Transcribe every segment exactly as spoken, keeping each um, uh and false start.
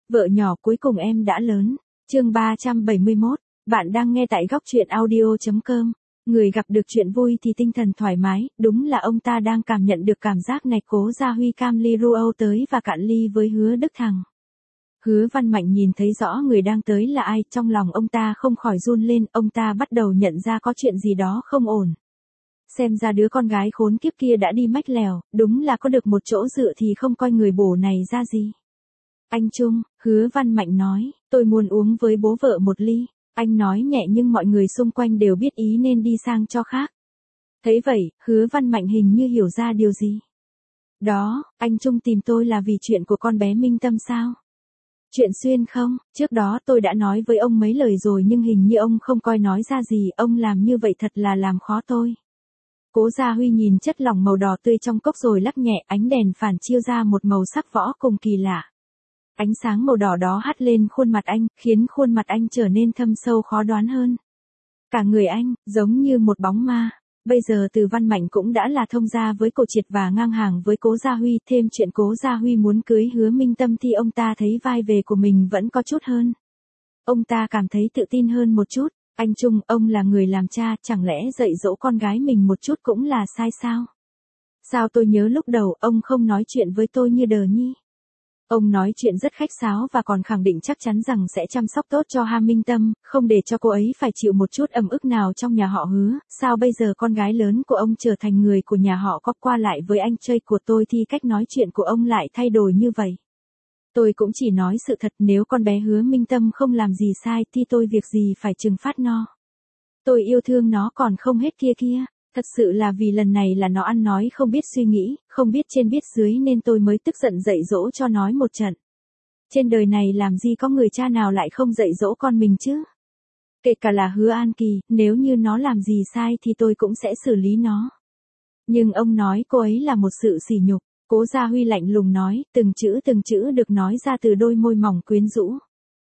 Vợ nhỏ cuối cùng em đã lớn. Chương ba trăm bảy mươi mốt. Bạn đang nghe tại góc truyện audio chấm com. Người gặp được chuyện vui thì tinh thần thoải mái, đúng là ông ta đang cảm nhận được cảm giác này. Cố Gia Huy cam ly rượu tới và cạn ly với Hứa Đức Thằng. Hứa Văn Mạnh nhìn thấy rõ người đang tới là ai, trong lòng ông ta không khỏi run lên, ông ta bắt đầu nhận ra có chuyện gì đó không ổn. Xem ra đứa con gái khốn kiếp kia đã đi mách lèo, đúng là có được một chỗ dựa thì không coi người bổ này ra gì. Anh Trung, Hứa Văn Mạnh nói, tôi muốn uống với bố vợ một ly. Anh nói nhẹ nhưng mọi người xung quanh đều biết ý nên đi sang cho khác. Thấy vậy, Hứa Văn Mạnh hình như hiểu ra điều gì. Đó, anh Trung tìm tôi là vì chuyện của con bé Minh Tâm sao? Chuyện xuyên không? Trước đó tôi đã nói với ông mấy lời rồi nhưng hình như ông không coi nói ra gì, ông làm như vậy thật là làm khó tôi. Cố Gia Huy nhìn chất lỏng màu đỏ tươi trong cốc rồi lắc nhẹ, ánh đèn phản chiếu ra một màu sắc võ cùng kỳ lạ. Ánh sáng màu đỏ đó hắt lên khuôn mặt anh, khiến khuôn mặt anh trở nên thâm sâu khó đoán hơn. Cả người anh, giống như một bóng ma. Bây giờ Từ Văn Mạnh cũng đã là thông gia với Cổ Triệt và ngang hàng với Cố Gia Huy, thêm chuyện Cố Gia Huy muốn cưới Hứa Minh Tâm thì ông ta thấy vai về của mình vẫn có chút hơn. Ông ta cảm thấy tự tin hơn một chút. Anh Trung, ông là người làm cha, chẳng lẽ dạy dỗ con gái mình một chút cũng là sai sao? Sao tôi nhớ lúc đầu ông không nói chuyện với tôi như đờ nhi? Ông nói chuyện rất khách sáo và còn khẳng định chắc chắn rằng sẽ chăm sóc tốt cho Hà Minh Tâm, không để cho cô ấy phải chịu một chút ấm ức nào trong nhà họ Hứa. Sao bây giờ con gái lớn của ông trở thành người của nhà họ có qua lại với anh trai của tôi thì cách nói chuyện của ông lại thay đổi như vậy? Tôi cũng chỉ nói sự thật, nếu con bé Hứa Minh Tâm không làm gì sai thì tôi việc gì phải trừng phạt nó. Tôi yêu thương nó còn không hết kia kia. Thật sự là vì lần này là nó ăn nói không biết suy nghĩ, không biết trên biết dưới nên tôi mới tức giận dạy dỗ cho nói một trận. Trên đời này làm gì có người cha nào lại không dạy dỗ con mình chứ? Kể cả là Hứa An Kỳ, nếu như nó làm gì sai thì tôi cũng sẽ xử lý nó. Nhưng ông nói cô ấy là một sự sỉ nhục. Cố Gia Huy lạnh lùng nói, từng chữ từng chữ được nói ra từ đôi môi mỏng quyến rũ.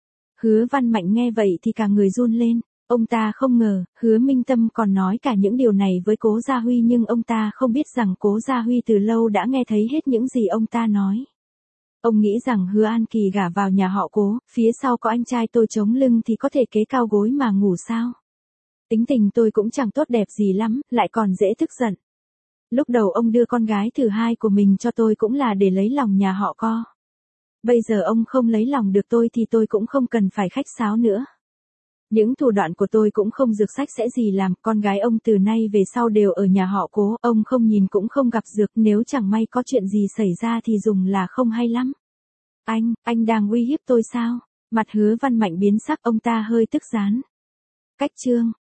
Hứa Văn Mạnh nghe vậy thì cả người run lên. Ông ta không ngờ, Hứa Minh Tâm còn nói cả những điều này với Cố Gia Huy nhưng ông ta không biết rằng Cố Gia Huy từ lâu đã nghe thấy hết những gì ông ta nói. Ông nghĩ rằng Hứa An Kỳ gả vào nhà họ Cố, phía sau có anh trai tôi chống lưng thì có thể kế cao gối mà ngủ sao? Tính tình tôi cũng chẳng tốt đẹp gì lắm, lại còn dễ tức giận. Lúc đầu ông đưa con gái thứ hai của mình cho tôi cũng là để lấy lòng nhà họ Co. Bây giờ ông không lấy lòng được tôi thì tôi cũng không cần phải khách sáo nữa. Những thủ đoạn của tôi cũng không dược sách sẽ gì làm, con gái ông từ nay về sau đều ở nhà họ Cố, ông không nhìn cũng không gặp dược, nếu chẳng may có chuyện gì xảy ra thì dùng là không hay lắm. Anh, anh đang uy hiếp tôi sao? Mặt Hứa Văn Mạnh biến sắc, ông ta hơi tức gián. Cách chương,